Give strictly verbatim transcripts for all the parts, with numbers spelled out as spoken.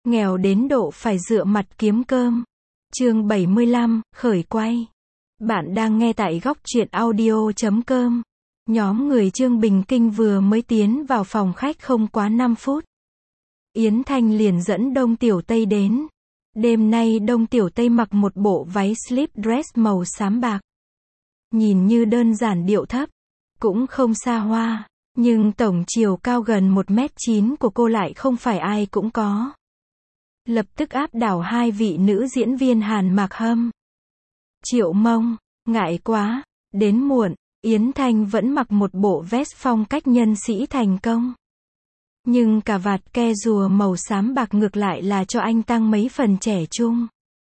nghèo đến độ phải dựa mặt kiếm cơm. Chương bảy mươi lăm, khởi quay. Bạn đang nghe tại góc truyện audio chấm com. Nhóm người Trương Bình Kinh vừa mới tiến vào phòng khách không quá năm phút. Yến Thanh liền dẫn Đông Tiểu Tây đến. Đêm nay Đông Tiểu Tây mặc một bộ váy slip dress màu xám bạc. Nhìn như đơn giản điệu thấp, cũng không xa hoa, nhưng tổng chiều cao gần một mét chín của cô lại không phải ai cũng có. Lập tức áp đảo hai vị nữ diễn viên Hàn Mạc Hâm, Triệu Mông. Ngại quá, đến muộn. Yến Thanh vẫn mặc một bộ vest phong cách nhân sĩ thành công. Nhưng cà vạt ke rùa màu xám bạc ngược lại là cho anh tăng mấy phần trẻ trung.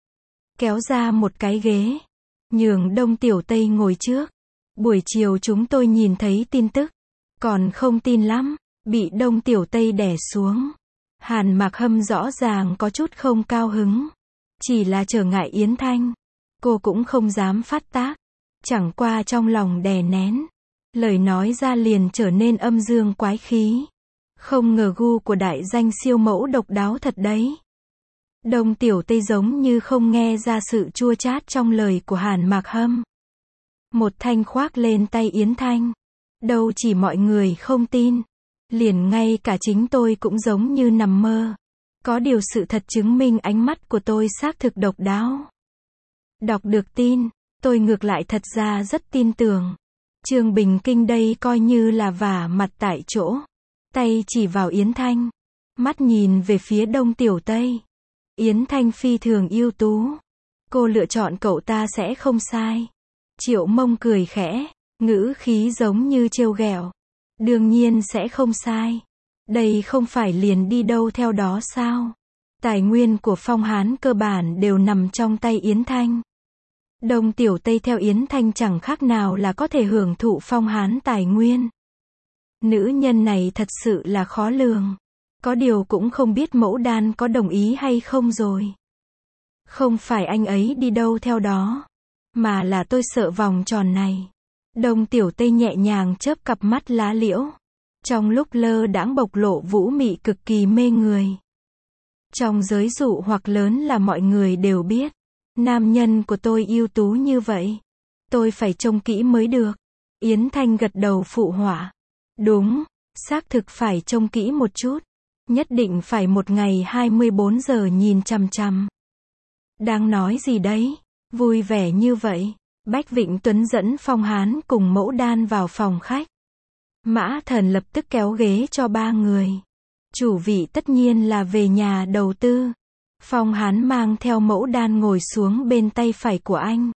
Kéo ra một cái ghế, nhường Đông Tiểu Tây ngồi trước. Buổi chiều chúng tôi nhìn thấy tin tức, còn không tin lắm, bị Đông Tiểu Tây đè xuống. Hàn Mạc Hâm rõ ràng có chút không cao hứng. Chỉ là trở ngại Yến Thanh, cô cũng không dám phát tác. Chẳng qua trong lòng đè nén, lời nói ra liền trở nên âm dương quái khí. Không ngờ gu của đại danh siêu mẫu độc đáo thật đấy. Đông Tiểu Tây giống như không nghe ra sự chua chát trong lời của Hàn Mạc Hâm. Một thanh khoác lên tay Yến Thanh. Đâu chỉ mọi người không tin, liền ngay cả chính tôi cũng giống như nằm mơ. Có điều sự thật chứng minh ánh mắt của tôi xác thực độc đáo. Đọc được tin, tôi ngược lại thật ra rất tin tưởng. Trương Bình Kinh đây coi như là vả mặt tại chỗ. Tay chỉ vào Yến Thanh, mắt nhìn về phía Đông Tiểu Tây. Yến Thanh phi thường ưu tú. Cô lựa chọn cậu ta sẽ không sai. Triệu Mông cười khẽ, ngữ khí giống như trêu ghẹo. Đương nhiên sẽ không sai. Đây không phải liền đi đâu theo đó sao? Tài nguyên của Phong Hán cơ bản đều nằm trong tay Yến Thanh. Đông Tiểu Tây theo Yến Thanh chẳng khác nào là có thể hưởng thụ Phong Hán tài nguyên. Nữ nhân này thật sự là khó lường. Có điều cũng không biết Mẫu Đan có đồng ý hay không rồi. Không phải anh ấy đi đâu theo đó, mà là tôi sợ vòng tròn này. Đông Tiểu Tây nhẹ nhàng chớp cặp mắt lá liễu, trong lúc lơ đãng bộc lộ vũ mị cực kỳ mê người. Trong giới dụ hoặc lớn là mọi người đều biết, nam nhân của tôi ưu tú như vậy, tôi phải trông kỹ mới được. Yến Thanh gật đầu phụ họa. Đúng, xác thực phải trông kỹ một chút. Nhất định phải một ngày hai mươi bốn giờ nhìn chằm chằm. Đang nói gì đấy? Vui vẻ như vậy. Bách Vịnh Tuấn dẫn Phong Hán cùng Mẫu Đan vào phòng khách. Mã Thần lập tức kéo ghế cho ba người. Chủ vị tất nhiên là về nhà đầu tư. Phong Hán mang theo Mẫu Đan ngồi xuống bên tay phải của anh.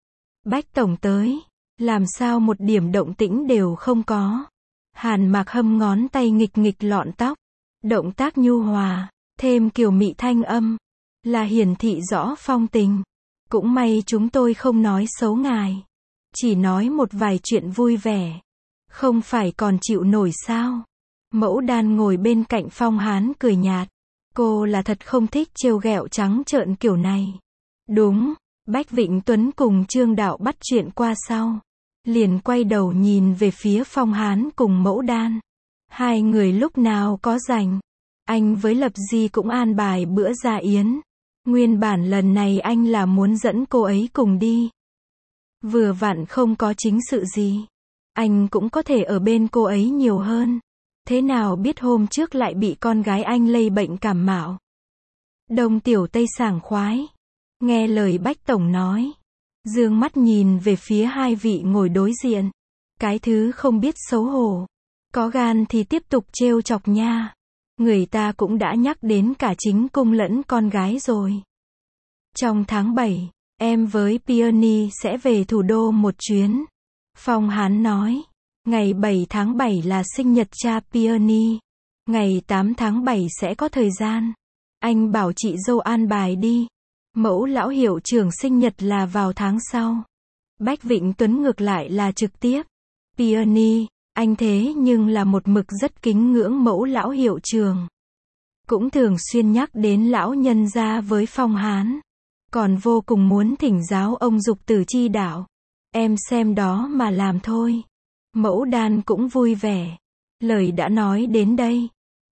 Bách Tổng tới. Làm sao một điểm động tĩnh đều không có. Hàn Mạc Hâm ngón tay nghịch nghịch lọn tóc. Động tác nhu hòa, thêm kiều mị thanh âm, là hiển thị rõ phong tình. Cũng may chúng tôi không nói xấu ngài. Chỉ nói một vài chuyện vui vẻ. Không phải còn chịu nổi sao? Mẫu Đan ngồi bên cạnh Phong Hán cười nhạt. Cô là thật không thích trêu ghẹo trắng trợn kiểu này. Đúng, Bách Vịnh Tuấn cùng Trương Đạo bắt chuyện qua sau. Liền quay đầu nhìn về phía Phong Hán cùng Mẫu Đan. Hai người lúc nào có rảnh, anh với Lập Di cũng an bài bữa ra yến. Nguyên bản lần này anh là muốn dẫn cô ấy cùng đi. Vừa vặn không có chính sự gì, anh cũng có thể ở bên cô ấy nhiều hơn. Thế nào biết hôm trước lại bị con gái anh lây bệnh cảm mạo. Đông Tiểu Tây sảng khoái, nghe lời Bách Tổng nói, dương mắt nhìn về phía hai vị ngồi đối diện. Cái thứ không biết xấu hổ, có gan thì tiếp tục trêu chọc nha. Người ta cũng đã nhắc đến cả chính cung lẫn con gái rồi. Trong tháng bảy, em với Peony sẽ về thủ đô một chuyến. Phong Hán nói, ngày bảy tháng bảy là sinh nhật cha Peony. Ngày tám tháng bảy sẽ có thời gian. Anh bảo chị dâu an bài đi. Mẫu lão hiệu trưởng sinh nhật là vào tháng sau. Bách Vịnh Tuấn ngược lại là trực tiếp. Peony, anh thế nhưng là một mực rất kính ngưỡng Mẫu lão hiệu trưởng. Cũng thường xuyên nhắc đến lão nhân gia với Phong Hán. Còn vô cùng muốn thỉnh giáo ông dục tử chi đạo. Em xem đó mà làm thôi. Mẫu Đan cũng vui vẻ. Lời đã nói đến đây,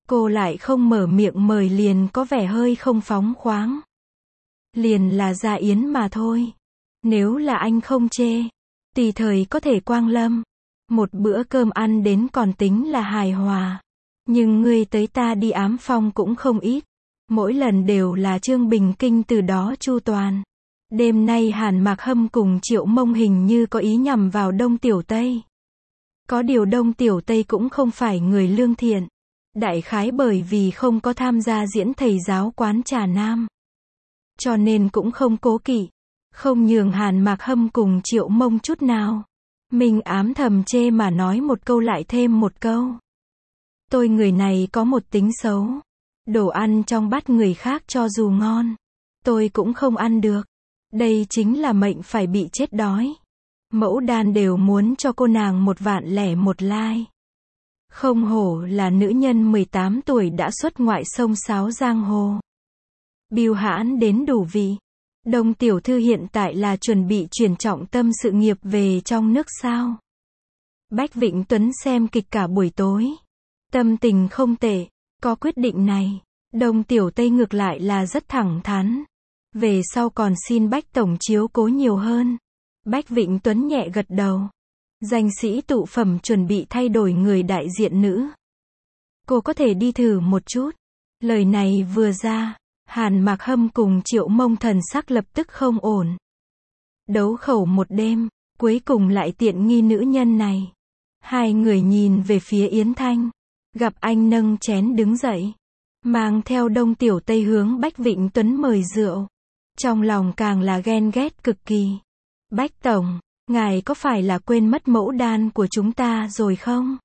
Cô lại không mở miệng mời liền có vẻ hơi không phóng khoáng. Liền là gia yến mà thôi. Nếu là anh không chê, tùy thời có thể quang lâm. Một bữa cơm ăn đến còn tính là hài hòa. Nhưng ngươi tới ta đi ám phong cũng không ít. Mỗi lần đều là Trương Bình Kinh từ đó chu toàn. Đêm nay Hàn Mạc Hâm cùng Triệu Mông hình như có ý nhằm vào Đông Tiểu Tây. Có điều Đông Tiểu Tây cũng không phải người lương thiện. Đại khái bởi vì không có tham gia diễn thầy giáo quán trà Nam. Cho nên cũng không cố kỵ. Không nhường Hàn Mạc Hâm cùng Triệu Mông chút nào. Mình ám thầm chê mà nói một câu lại thêm một câu. Tôi người này có một tính xấu. Đồ ăn trong bát người khác cho dù ngon, tôi cũng không ăn được. Đây chính là mệnh phải bị chết đói. Mẫu đan đều muốn cho cô nàng một vạn lẻ một lai. Không hổ là nữ nhân mười tám tuổi đã xuất ngoại sông sáo giang hồ. Bưu hãn đến đủ vị. Đông tiểu thư hiện tại là chuẩn bị chuyển trọng tâm sự nghiệp về trong nước sao? Bách Vịnh Tuấn xem kịch cả buổi tối. Tâm tình không tệ. Có quyết định này, Đông Tiểu Tây ngược lại là rất thẳng thắn. Về sau còn xin Bách Tổng chiếu cố nhiều hơn. Bách Vịnh Tuấn nhẹ gật đầu. Danh sĩ tụ phẩm chuẩn bị thay đổi người đại diện nữ. Cô có thể đi thử một chút. Lời này vừa ra, Hàn Mạc Hâm cùng Triệu Mông thần sắc lập tức không ổn. Đấu khẩu một đêm, cuối cùng lại tiện nghi nữ nhân này. Hai người nhìn về phía Yến Thanh. Gặp anh nâng chén đứng dậy. Mang theo Đông Tiểu Tây hướng Bách Vịnh Tuấn mời rượu. Trong lòng càng là ghen ghét cực kỳ. Bách Tổng, ngài có phải là quên mất mẫu đan của chúng ta rồi không?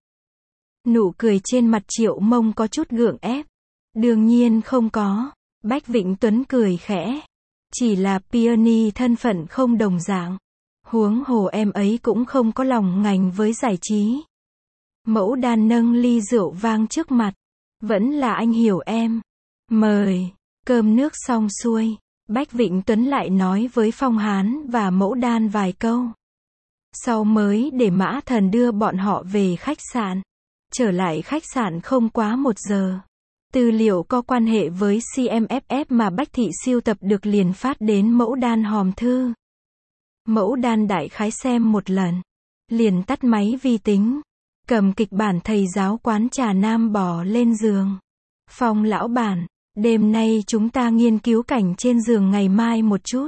Nụ cười trên mặt Triệu Mông có chút gượng ép. Đương nhiên không có. Bách Vịnh Tuấn cười khẽ. Chỉ là peony thân phận không đồng dạng. Huống hồ em ấy cũng không có lòng ngành với giải trí. Mẫu đan nâng ly rượu vang trước mặt. Vẫn là anh hiểu em. Mời. Cơm nước xong xuôi. Bách Vịnh Tuấn lại nói với Phong Hán và mẫu đan vài câu. Sau mới để Mã Thần đưa bọn họ về khách sạn. Trở lại khách sạn không quá một giờ. Tư liệu có quan hệ với xê em ép ép mà Bách Thị siêu tập được liền phát đến mẫu đan hòm thư. Mẫu đan đại khái xem một lần. Liền tắt máy vi tính. Cầm kịch bản thầy giáo quán trà Nam bỏ lên giường. Phong lão bản, đêm nay chúng ta nghiên cứu cảnh trên giường ngày mai một chút.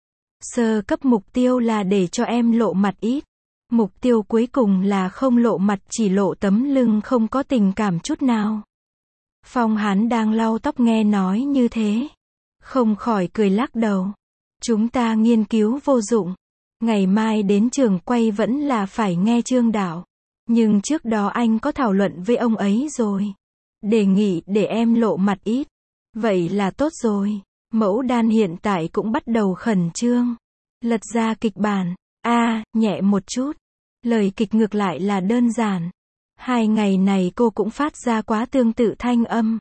Sơ cấp mục tiêu là để cho em lộ mặt ít. Mục tiêu cuối cùng là không lộ mặt, chỉ lộ tấm lưng, không có tình cảm chút nào. Phong Hán đang lau tóc nghe nói như thế. Không khỏi cười lắc đầu. Chúng ta nghiên cứu vô dụng. Ngày mai đến trường quay vẫn là phải nghe Trương Đạo. Nhưng trước đó anh có thảo luận với ông ấy rồi. Đề nghị để em lộ mặt ít. Vậy là tốt rồi. Mẫu đan hiện tại cũng bắt đầu khẩn trương. Lật ra kịch bản. A, à, nhẹ một chút. Lời kịch ngược lại là đơn giản. Hai ngày này cô cũng phát ra quá tương tự thanh âm.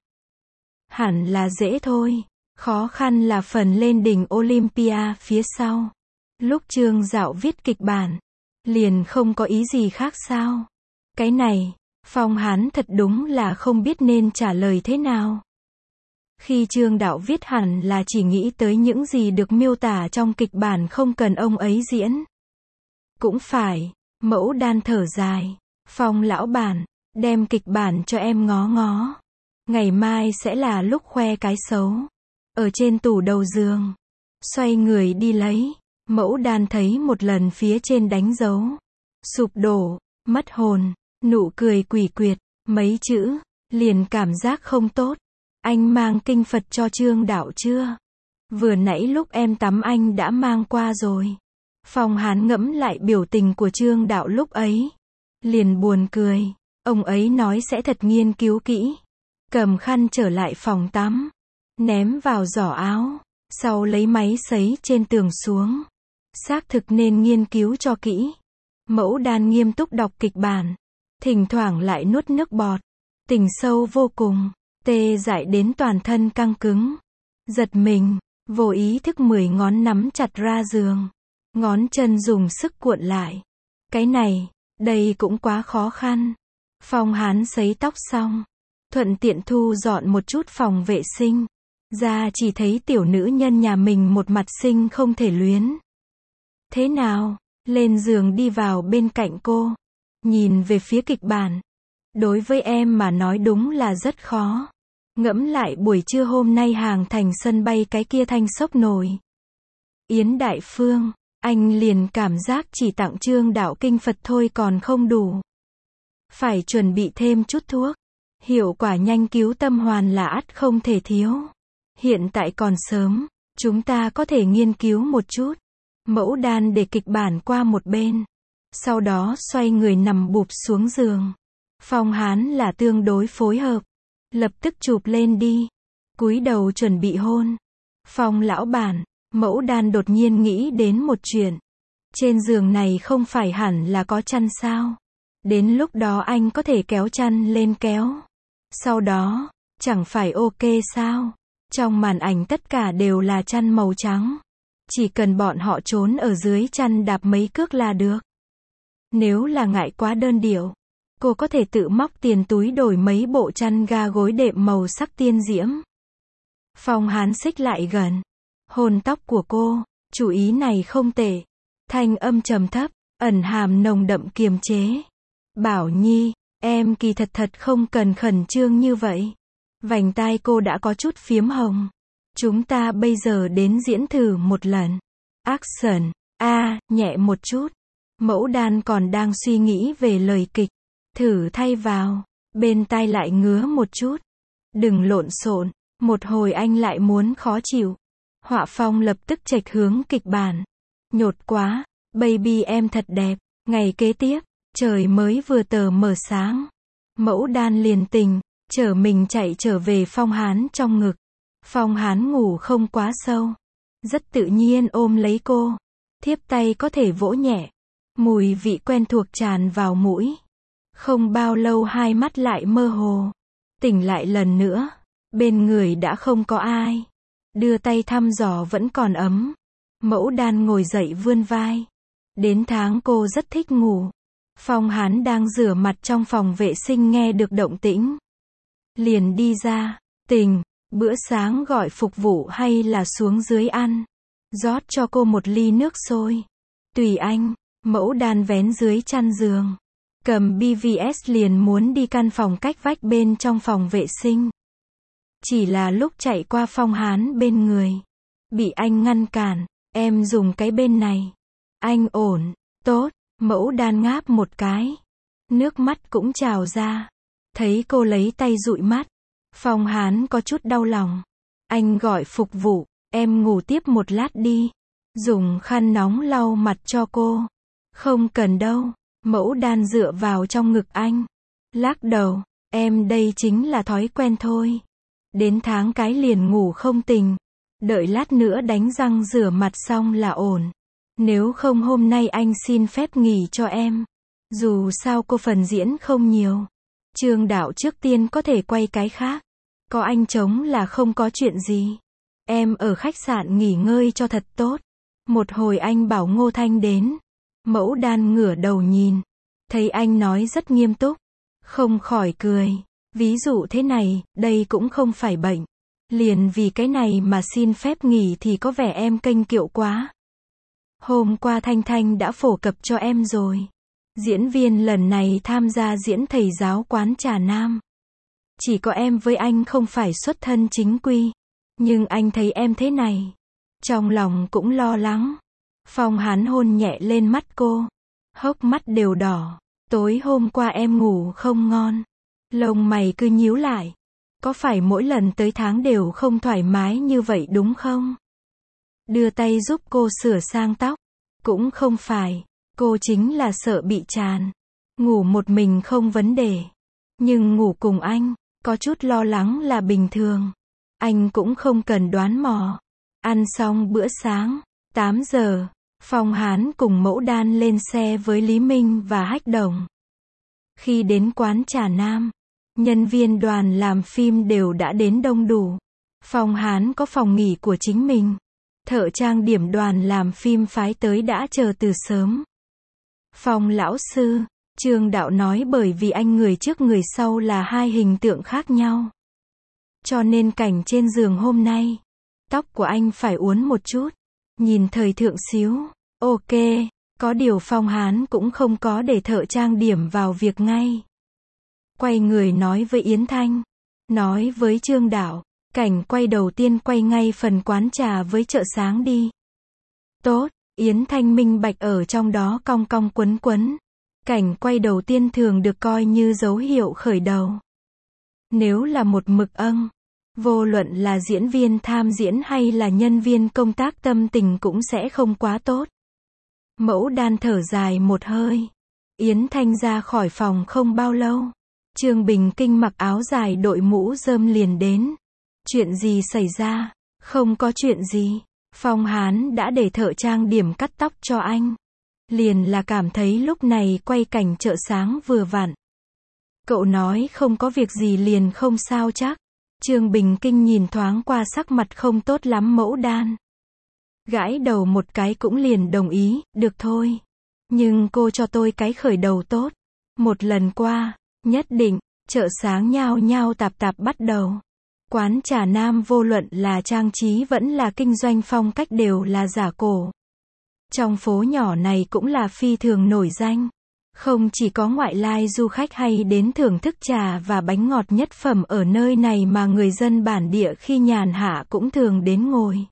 Hẳn là dễ thôi. Khó khăn là phần lên đỉnh Olympia phía sau. Lúc Trương Dạo viết kịch bản, liền không có ý gì khác sao? Cái này, Phong Hán thật đúng là không biết nên trả lời thế nào. Khi Trương Đạo viết hẳn là chỉ nghĩ tới những gì được miêu tả trong kịch bản, không cần ông ấy diễn. Cũng phải, mẫu đan thở dài. Phong lão bản, đem kịch bản cho em ngó ngó. Ngày mai sẽ là lúc khoe cái xấu. Ở trên tủ đầu giường. Xoay người đi lấy. Mẫu đan thấy một lần phía trên đánh dấu. Sụp đổ, mất hồn, nụ cười quỷ quyệt, mấy chữ, liền cảm giác không tốt. Anh mang kinh Phật cho Trương Đạo chưa? Vừa nãy lúc em tắm anh đã mang qua rồi. Phong Hán ngẫm lại biểu tình của Trương Đạo lúc ấy. Liền buồn cười. Ông ấy nói sẽ thật nghiên cứu kỹ. Cầm khăn trở lại phòng tắm. Ném vào giỏ áo. Sau lấy máy sấy trên tường xuống. Xác thực nên nghiên cứu cho kỹ. Mẫu đan nghiêm túc đọc kịch bản. Thỉnh thoảng lại nuốt nước bọt. Tình sâu vô cùng. Tê dại đến toàn thân căng cứng. Giật mình. Vô ý thức mười ngón nắm chặt ra giường. Ngón chân dùng sức cuộn lại. Cái này, đây cũng quá khó khăn. Phong Hán sấy tóc xong. thuận tiện thu dọn một chút phòng vệ sinh. Ra chỉ thấy tiểu nữ nhân nhà mình một mặt xinh không thể luyến. Thế nào? Lên giường đi vào bên cạnh cô. Nhìn về phía kịch bản. Đối với em mà nói đúng là rất khó. Ngẫm lại buổi trưa hôm nay hàng thành sân bay cái kia thanh sốc nổi. Yến Đại Phương, anh liền cảm giác chỉ tặng Trương Đạo kinh Phật thôi còn không đủ. Phải chuẩn bị thêm chút thuốc. Hiệu quả nhanh cứu tâm hoàn là ắt không thể thiếu. Hiện tại còn sớm, chúng ta có thể nghiên cứu một chút. Mẫu đan để kịch bản qua một bên. Sau đó xoay người nằm bụp xuống giường. Phong Hán là tương đối phối hợp. Lập tức chụp lên đi. Cúi đầu chuẩn bị hôn. Phong lão bản, mẫu đan đột nhiên nghĩ đến một chuyện. Trên giường này không phải hẳn là có chăn sao? Đến lúc đó anh có thể kéo chăn lên kéo. Sau đó, chẳng phải ok sao? Trong màn ảnh tất cả đều là chăn màu trắng. Chỉ cần bọn họ trốn ở dưới chăn đạp mấy cước là được. Nếu là ngại quá đơn điệu, cô có thể tự móc tiền túi đổi mấy bộ chăn ga gối đệm màu sắc tiên diễm. Phong Hán xích lại gần. Hôn tóc của cô, chủ ý này không tệ. Thanh âm trầm thấp, ẩn hàm nồng đậm kiềm chế. Bảo Nhi, em kỳ thật thật không cần khẩn trương như vậy. Vành tai cô đã có chút phiếm hồng. Chúng ta bây giờ đến diễn thử một lần. Action, a, à, nhẹ một chút. Mẫu đan còn đang suy nghĩ về lời kịch. Thử thay vào, bên tai lại ngứa một chút. Đừng lộn xộn, một hồi anh lại muốn khó chịu. Họa phong lập tức chệch hướng kịch bản. Nhột quá, baby em thật đẹp. Ngày kế tiếp, trời mới vừa tờ mờ sáng. Mẫu đan liền tình, chở mình chạy trở về Phong Hán trong ngực. Phong Hán ngủ không quá sâu. Rất tự nhiên ôm lấy cô. Thiếp tay có thể vỗ nhẹ. Mùi vị quen thuộc tràn vào mũi. Không bao lâu hai mắt lại mơ hồ. Tỉnh lại lần nữa. Bên người đã không có ai. Đưa tay thăm dò vẫn còn ấm. Mẫu đan ngồi dậy vươn vai. Đến tháng cô rất thích ngủ. Phong Hán đang rửa mặt trong phòng vệ sinh nghe được động tĩnh. Liền đi ra. Tình, bữa sáng gọi phục vụ hay là xuống dưới ăn? Rót cho cô một ly nước sôi. Tùy anh. Mẫu đan vén dưới chăn giường. Cầm bê vê ét liền muốn đi căn phòng cách vách bên trong phòng vệ sinh. Chỉ là lúc chạy qua Phong Hán bên người. Bị anh ngăn cản. Em dùng cái bên này. Anh ổn. Tốt. Mẫu đan ngáp một cái. Nước mắt cũng trào ra. Thấy cô lấy tay dụi mắt. Phong Hán có chút đau lòng. Anh gọi phục vụ. Em ngủ tiếp một lát đi. Dùng khăn nóng lau mặt cho cô. Không cần đâu. Mẫu đan dựa vào trong ngực anh. Lắc đầu. Em đây chính là thói quen thôi. Đến tháng cái liền ngủ không tỉnh. Đợi lát nữa đánh răng rửa mặt xong là ổn. Nếu không hôm nay anh xin phép nghỉ cho em. Dù sao cô phần diễn không nhiều. Trương Đạo trước tiên có thể quay cái khác. Có anh chống là không có chuyện gì. Em ở khách sạn nghỉ ngơi cho thật tốt. Một hồi anh bảo Ngô Thanh đến. Mẫu đan ngửa đầu nhìn. Thấy anh nói rất nghiêm túc. Không khỏi cười. Ví dụ thế này, đây cũng không phải bệnh. Liền vì cái này mà xin phép nghỉ thì có vẻ em kênh kiệu quá. Hôm qua Thanh Thanh đã phổ cập cho em rồi. Diễn viên lần này tham gia diễn thầy giáo quán trà Nam. Chỉ có em với anh không phải xuất thân chính quy. Nhưng anh thấy em thế này. Trong lòng cũng lo lắng. Phong Hán hôn nhẹ lên mắt cô. Hốc mắt đều đỏ. Tối hôm qua em ngủ không ngon. Lông mày cứ nhíu lại. Có phải mỗi lần tới tháng đều không thoải mái như vậy đúng không? Đưa tay giúp cô sửa sang tóc. Cũng không phải. Cô chính là sợ bị tràn. Ngủ một mình không vấn đề. Nhưng ngủ cùng anh, có chút lo lắng là bình thường. Anh cũng không cần đoán mò. Ăn xong bữa sáng, tám giờ, Phong Hán cùng Mẫu Đan lên xe với Lý Minh và Hách Đồng. Khi đến quán trà Nam, nhân viên đoàn làm phim đều đã đến đông đủ. Phong Hán có phòng nghỉ của chính mình. Thợ trang điểm đoàn làm phim phái tới đã chờ từ sớm. Phong lão sư, Trương Đạo nói bởi vì anh người trước người sau là hai hình tượng khác nhau. Cho nên cảnh trên giường hôm nay, tóc của anh phải uốn một chút, nhìn thời thượng xíu. Ok, có điều Phong Hán cũng không có để thợ trang điểm vào việc ngay. Quay người nói với Yến Thanh, nói với Trương Đạo, cảnh quay đầu tiên quay ngay phần quán trà với chợ sáng đi. Tốt, Yến Thanh minh bạch ở trong đó cong cong quấn quấn. Cảnh quay đầu tiên thường được coi như dấu hiệu khởi đầu. Nếu là một mực âng, vô luận là diễn viên tham diễn hay là nhân viên công tác tâm tình cũng sẽ không quá tốt. Mẫu Đan thở dài một hơi. Yến Thanh ra khỏi phòng không bao lâu. Trương Bình Kinh mặc áo dài đội mũ rơm liền đến. Chuyện gì xảy ra? Không có chuyện gì. Phong Hán đã để thợ trang điểm cắt tóc cho anh. Liền là cảm thấy lúc này quay cảnh chợ sáng vừa vặn. Cậu nói không có việc gì liền không sao chắc. Trương Bình Kinh nhìn thoáng qua sắc mặt không tốt lắm Mẫu Đan. Gãi đầu một cái cũng liền đồng ý, được thôi. Nhưng cô cho tôi cái khởi đầu tốt. Một lần qua, nhất định, chợ sáng nhao nhao tạp tạp bắt đầu. Quán trà Nam vô luận là trang trí vẫn là kinh doanh phong cách đều là giả cổ. Trong phố nhỏ này cũng là phi thường nổi danh. Không chỉ có ngoại lai du khách hay đến thưởng thức trà và bánh ngọt nhất phẩm ở nơi này mà người dân bản địa khi nhàn hạ cũng thường đến ngồi.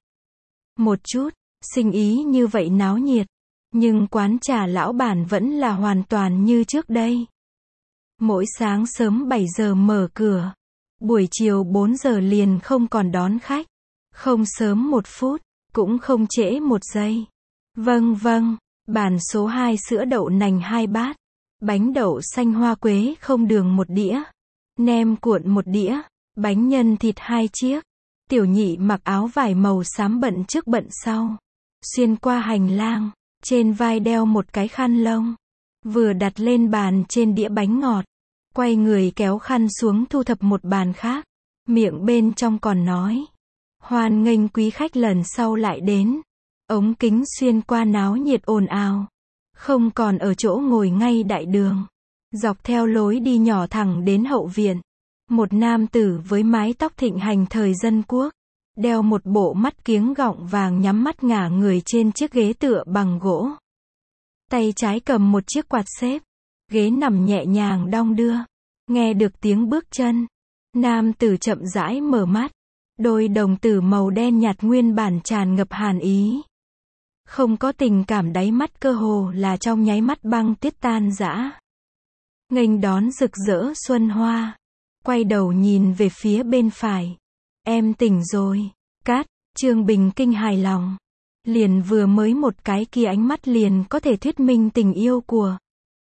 Một chút, sinh ý như vậy náo nhiệt. Nhưng quán trà lão bản vẫn là hoàn toàn như trước đây. Mỗi sáng sớm bảy giờ mở cửa. Buổi chiều bốn giờ liền không còn đón khách. Không sớm một phút, cũng không trễ một giây. Vâng vâng, bàn số hai sữa đậu nành hai bát. Bánh đậu xanh hoa quế không đường một đĩa. Nem cuộn một đĩa. Bánh nhân thịt hai chiếc. Tiểu nhị mặc áo vải màu xám bận trước bận sau. Xuyên qua hành lang. Trên vai đeo một cái khăn lông. Vừa đặt lên bàn trên đĩa bánh ngọt. Quay người kéo khăn xuống thu thập một bàn khác. Miệng bên trong còn nói. Hoan nghênh quý khách lần sau lại đến. Ống kính xuyên qua náo nhiệt ồn ào. Không còn ở chỗ ngồi ngay đại đường. Dọc theo lối đi nhỏ thẳng đến hậu viện. Một nam tử với mái tóc thịnh hành thời dân quốc. Đeo một bộ mắt kiếng gọng vàng nhắm mắt ngả người trên chiếc ghế tựa bằng gỗ. Tay trái cầm một chiếc quạt xếp. Ghế nằm nhẹ nhàng đong đưa. Nghe được tiếng bước chân. Nam tử chậm rãi mở mắt. Đôi đồng tử màu đen nhạt nguyên bản tràn ngập hàn ý. Không có tình cảm đáy mắt cơ hồ là trong nháy mắt băng tuyết tan rã. Nghênh đón rực rỡ xuân hoa. Quay đầu nhìn về phía bên phải. Em tỉnh rồi. Cát, Trương Bình Kinh hài lòng. Liền vừa mới một cái kia ánh mắt liền có thể thuyết minh tình yêu của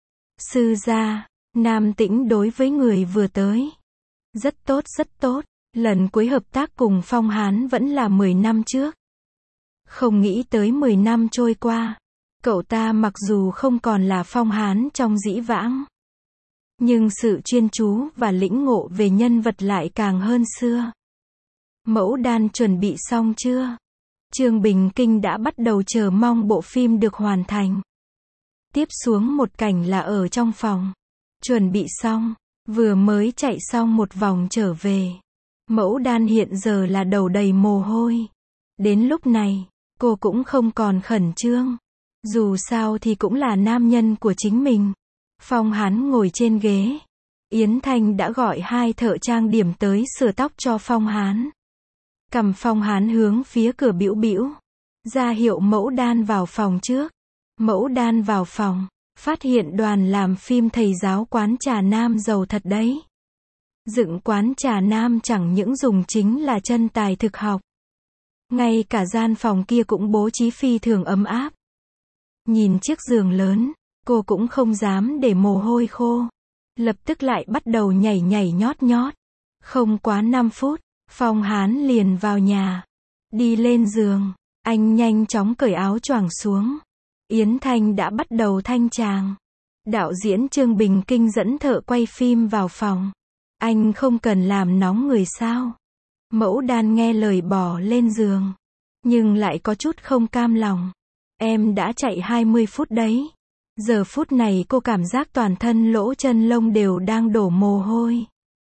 sư gia. Nam Tĩnh đối với người vừa tới. Rất tốt rất tốt. Lần cuối hợp tác cùng Phong Hán vẫn là mười năm trước. Không nghĩ tới mười năm trôi qua. Cậu ta mặc dù không còn là Phong Hán trong dĩ vãng. Nhưng sự chuyên chú và lĩnh ngộ về nhân vật lại càng hơn xưa. Mẫu Đan chuẩn bị xong chưa? Trương Bình Kinh đã bắt đầu chờ mong bộ phim được hoàn thành. Tiếp xuống một cảnh là ở trong phòng. Chuẩn bị xong, vừa mới chạy xong một vòng trở về. Mẫu Đan hiện giờ là đầu đầy mồ hôi. Đến lúc này, cô cũng không còn khẩn trương. Dù sao thì cũng là nam nhân của chính mình. Phong Hán ngồi trên ghế. Yến Thanh đã gọi hai thợ trang điểm tới sửa tóc cho Phong Hán. Cầm Phong Hán hướng phía cửa bĩu bĩu. Ra hiệu Mẫu Đan vào phòng trước. Mẫu Đan vào phòng. Phát hiện đoàn làm phim thầy giáo quán trà Nam giàu thật đấy. Dựng quán trà Nam chẳng những dùng chính là chân tài thực học. Ngay cả gian phòng kia cũng bố trí phi thường ấm áp. Nhìn chiếc giường lớn, cô cũng không dám để mồ hôi khô. Lập tức lại bắt đầu nhảy nhảy nhót nhót. Không quá năm phút, Phong Hán liền vào nhà. Đi lên giường, anh nhanh chóng cởi áo choàng xuống. Yến Thanh đã bắt đầu thanh tràng. Đạo diễn Trương Bình Kinh dẫn thợ quay phim vào phòng. Anh không cần làm nóng người sao? Mẫu Đan nghe lời bỏ lên giường. Nhưng lại có chút không cam lòng. Em đã chạy hai mươi phút đấy. Giờ phút này cô cảm giác toàn thân lỗ chân lông đều đang đổ mồ hôi.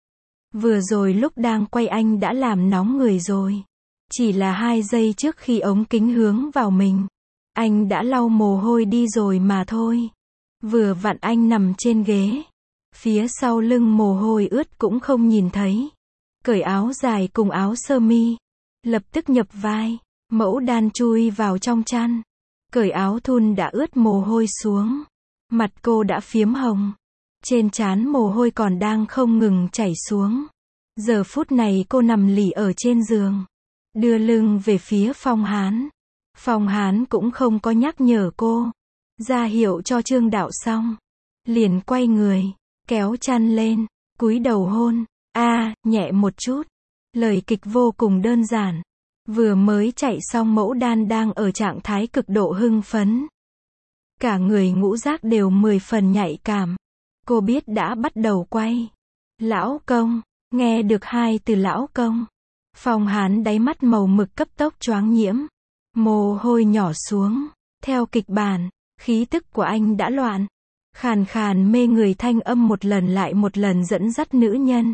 Vừa rồi lúc đang quay anh đã làm nóng người rồi. Chỉ là hai giây trước khi ống kính hướng vào mình, anh đã lau mồ hôi đi rồi mà thôi. Vừa vặn anh nằm trên ghế, phía sau lưng mồ hôi ướt cũng không nhìn thấy. Cởi áo dài cùng áo sơ mi, lập tức nhập vai, mẫu đan chui vào trong chăn. Cởi áo thun đã ướt mồ hôi xuống. Mặt cô đã phiếm hồng. Trên trán mồ hôi còn đang không ngừng chảy xuống. Giờ phút này cô nằm lì ở trên giường, đưa lưng về phía Phong Hán. Phong Hán cũng không có nhắc nhở cô, ra hiệu cho Trương Đạo xong, liền quay người, kéo chăn lên, cúi đầu hôn, a, à, nhẹ một chút. Lời kịch vô cùng đơn giản. Vừa mới chạy xong mẫu đan đang ở trạng thái cực độ hưng phấn. Cả người ngũ giác đều mười phần nhạy cảm. Cô biết đã bắt đầu quay. Lão công, nghe được hai từ lão công. Phong Hán đáy mắt màu mực cấp tốc choáng nhiễm. Mồ hôi nhỏ xuống. Theo kịch bản, khí tức của anh đã loạn. Khàn khàn mê người thanh âm một lần lại một lần dẫn dắt nữ nhân.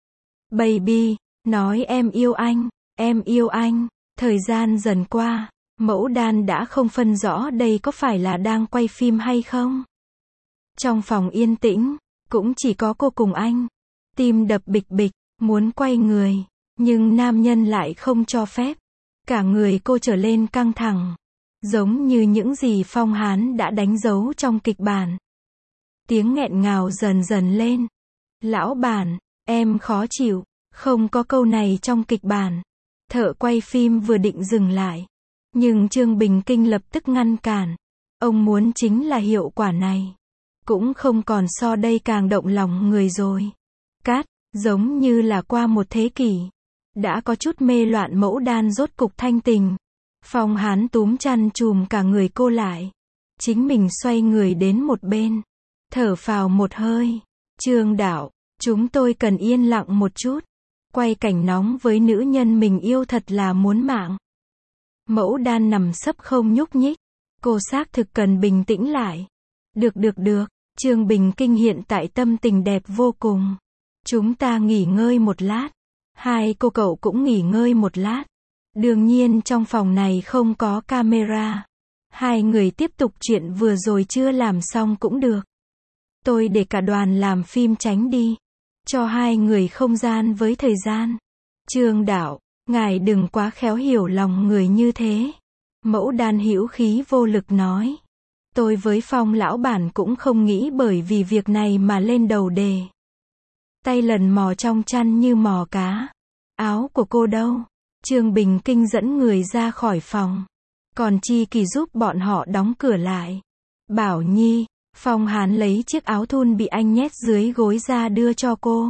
Baby, nói em yêu anh, em yêu anh. Thời gian dần qua, mẫu đan đã không phân rõ đây có phải là đang quay phim hay không. Trong phòng yên tĩnh, cũng chỉ có cô cùng anh. Tim đập bịch bịch, muốn quay người, nhưng nam nhân lại không cho phép. Cả người cô trở lên căng thẳng, giống như những gì Phong Hán đã đánh dấu trong kịch bản. Tiếng nghẹn ngào dần dần lên. Lão bản, em khó chịu, không có câu này trong kịch bản. Thợ quay phim vừa định dừng lại, nhưng Trương Bình Kinh lập tức ngăn cản. Ông muốn chính là hiệu quả này. Cũng không còn so đây càng động lòng người rồi. Cát, giống như là qua một thế kỷ, đã có chút mê loạn mẫu đan rốt cục thanh tình. Phong Hán túm chăn chùm cả người cô lại. Chính mình xoay người đến một bên. Thở phào một hơi. Trương Đạo, chúng tôi cần yên lặng một chút. Quay cảnh nóng với nữ nhân mình yêu thật là muốn mạng. Mẫu đan nằm sấp không nhúc nhích. Cô xác thực cần bình tĩnh lại. Được được được, Trương Bình Kinh hiện tại tâm tình đẹp vô cùng. Chúng ta nghỉ ngơi một lát. Hai cô cậu cũng nghỉ ngơi một lát. Đương nhiên trong phòng này không có camera. Hai người tiếp tục chuyện vừa rồi chưa làm xong cũng được. Tôi để cả đoàn làm phim tránh đi. Cho hai người không gian với thời gian. Trương Đạo, ngài đừng quá khéo hiểu lòng người như thế. Mẫu đan hữu khí vô lực nói. Tôi với Phong lão bản cũng không nghĩ bởi vì việc này mà lên đầu đề. Tay lần mò trong chăn như mò cá. Áo của cô đâu? Trương Bình Kinh dẫn người ra khỏi phòng. Còn Chi Kỳ giúp bọn họ đóng cửa lại. Bảo Nhi, Phong Hán lấy chiếc áo thun bị anh nhét dưới gối ra đưa cho cô.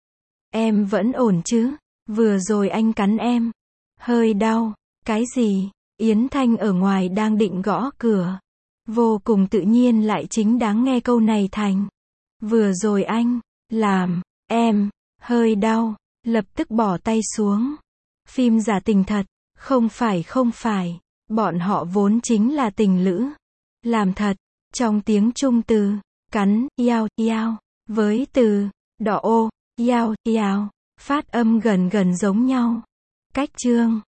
Em vẫn ổn chứ? Vừa rồi anh cắn em. Hơi đau. Cái gì? Yến Thanh ở ngoài đang định gõ cửa. Vô cùng tự nhiên lại chính đáng nghe câu này thành. Vừa rồi anh, làm, em, hơi đau, lập tức bỏ tay xuống. Phim giả tình thật, không phải không phải, bọn họ vốn chính là tình lữ. Làm thật, trong tiếng Trung từ, cắn, yao, yao, với từ, đỏ ô, yao, yao, phát âm gần gần giống nhau. Cách chương